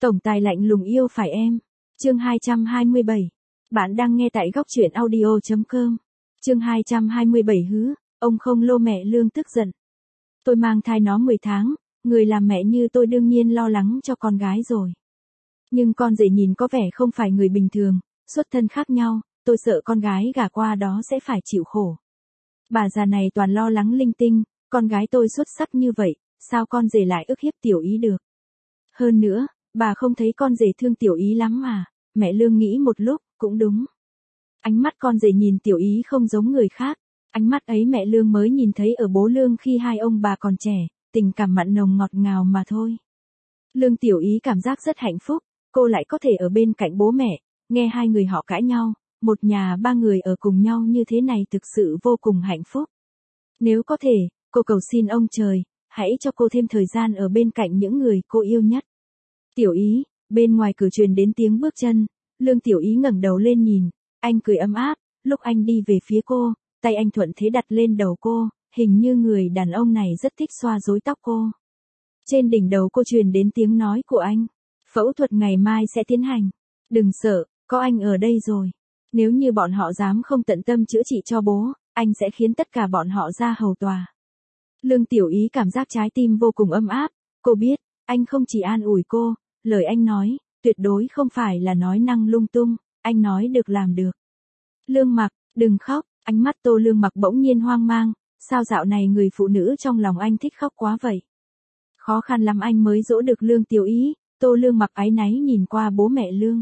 Tổng tài lạnh lùng yêu phải em. Chương 227. Bạn đang nghe tại góc truyện audio.com. Chương 227 hứ, ông không lô mẹ Lương tức giận. Tôi mang thai nó 10 tháng, người làm mẹ như tôi đương nhiên lo lắng cho con gái rồi. Nhưng con rể nhìn có vẻ không phải người bình thường, xuất thân khác nhau, tôi sợ con gái gả qua đó sẽ phải chịu khổ. Bà già này toàn lo lắng linh tinh, con gái tôi xuất sắc như vậy, sao con rể lại ức hiếp Tiểu Ý được. Hơn nữa, bà không thấy con rể thương Tiểu Ý lắm mà, mẹ Lương nghĩ một lúc, cũng đúng. Ánh mắt con rể nhìn Tiểu Ý không giống người khác, ánh mắt ấy mẹ Lương mới nhìn thấy ở bố Lương khi hai ông bà còn trẻ, tình cảm mặn nồng ngọt ngào mà thôi. Lương Tiểu Ý cảm giác rất hạnh phúc, cô lại có thể ở bên cạnh bố mẹ, nghe hai người họ cãi nhau, một nhà ba người ở cùng nhau như thế này thực sự vô cùng hạnh phúc. Nếu có thể, cô cầu xin ông trời, hãy cho cô thêm thời gian ở bên cạnh những người cô yêu nhất. Tiểu Ý, bên ngoài cửa truyền đến tiếng bước chân, Lương Tiểu Ý ngẩng đầu lên nhìn, anh cười ấm áp, lúc anh đi về phía cô, tay anh thuận thế đặt lên đầu cô, hình như người đàn ông này rất thích xoa rối tóc cô. Trên đỉnh đầu cô truyền đến tiếng nói của anh, phẫu thuật ngày mai sẽ tiến hành, đừng sợ, có anh ở đây rồi. Nếu như bọn họ dám không tận tâm chữa trị cho bố, anh sẽ khiến tất cả bọn họ ra hầu tòa. Lương Tiểu Ý cảm giác trái tim vô cùng ấm áp, cô biết, anh không chỉ an ủi cô, lời anh nói, tuyệt đối không phải là nói năng lung tung, anh nói được làm được. Lương Mặc, đừng khóc, ánh mắt Tô Lương Mặc bỗng nhiên hoang mang, sao dạo này người phụ nữ trong lòng anh thích khóc quá vậy. Khó khăn lắm anh mới dỗ được Lương Tiểu Ý, Tô Lương Mặc áy náy nhìn qua bố mẹ Lương.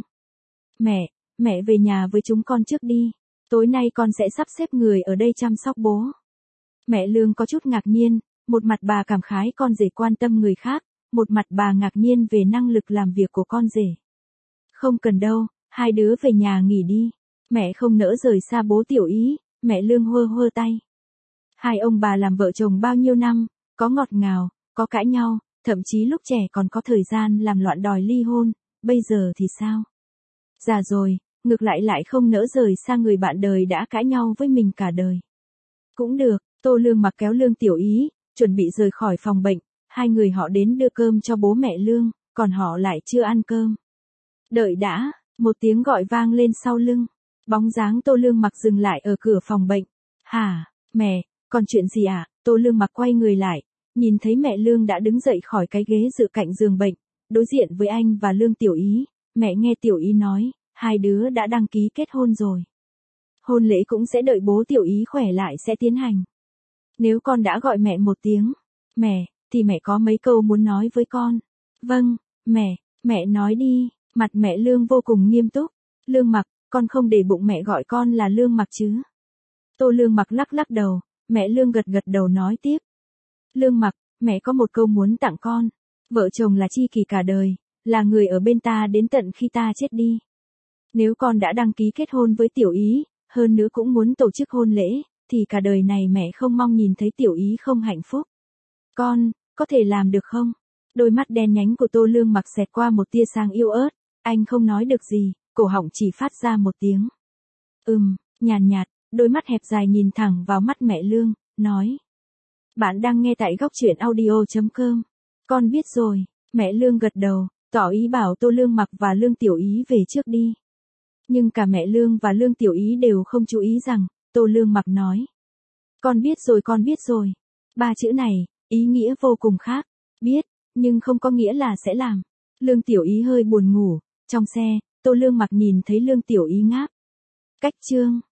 Mẹ về nhà với chúng con trước đi, tối nay con sẽ sắp xếp người ở đây chăm sóc bố. Mẹ Lương có chút ngạc nhiên, một mặt bà cảm khái con rể quan tâm người khác, một mặt bà ngạc nhiên về năng lực làm việc của con rể. Không cần đâu, hai đứa về nhà nghỉ đi, mẹ không nỡ rời xa bố Tiểu Ý, mẹ Lương hơ hơ tay. Hai ông bà làm vợ chồng bao nhiêu năm, có ngọt ngào, có cãi nhau, thậm chí lúc trẻ còn có thời gian làm loạn đòi ly hôn, bây giờ thì sao? Già rồi, ngược lại không nỡ rời xa người bạn đời đã cãi nhau với mình cả đời. Cũng được, Tô Lương Mặc kéo Lương Tiểu Ý, chuẩn bị rời khỏi phòng bệnh, hai người họ đến đưa cơm cho bố mẹ Lương, còn họ lại chưa ăn cơm. Đợi đã, một tiếng gọi vang lên sau lưng, bóng dáng Tô Lương Mặc dừng lại ở cửa phòng bệnh. Hả, mẹ, còn chuyện gì ạ? Tô Lương Mặc quay người lại, nhìn thấy mẹ Lương đã đứng dậy khỏi cái ghế dựa cạnh giường bệnh, đối diện với anh và Lương Tiểu Ý, mẹ nghe Tiểu Ý nói, hai đứa đã đăng ký kết hôn rồi. Hôn lễ cũng sẽ đợi bố Tiểu Ý khỏe lại sẽ tiến hành. Nếu con đã gọi mẹ một tiếng, mẹ, thì mẹ có mấy câu muốn nói với con. Vâng, mẹ nói đi, mặt mẹ Lương vô cùng nghiêm túc. Lương Mặc, con không để bụng mẹ gọi con là Lương Mặc chứ? Tô Lương Mặc lắc đầu, mẹ Lương gật đầu nói tiếp. Lương Mặc, mẹ có một câu muốn tặng con. Vợ chồng là tri kỷ cả đời, là người ở bên ta đến tận khi ta chết đi. Nếu con đã đăng ký kết hôn với Tiểu Ý, hơn nữa cũng muốn tổ chức hôn lễ, thì cả đời này mẹ không mong nhìn thấy Tiểu Ý không hạnh phúc. Con, có thể làm được không? Đôi mắt đen nhánh của Tô Lương Mặc xẹt qua một tia sáng yêu ớt, anh không nói được gì, cổ họng chỉ phát ra một tiếng. Nhàn nhạt, đôi mắt hẹp dài nhìn thẳng vào mắt mẹ Lương, nói. Bạn đang nghe tại góc truyện audio.com. Con biết rồi, mẹ Lương gật đầu, tỏ ý bảo Tô Lương Mặc và Lương Tiểu Ý về trước đi. Nhưng cả mẹ Lương và Lương Tiểu Ý đều không chú ý rằng, Tô Lương Mặc nói. Con biết rồi. Ba chữ này, ý nghĩa vô cùng khác. Biết, nhưng không có nghĩa là sẽ làm. Lương Tiểu Ý hơi buồn ngủ. Trong xe, Tô Lương Mặc nhìn thấy Lương Tiểu Ý ngáp. Cách chương.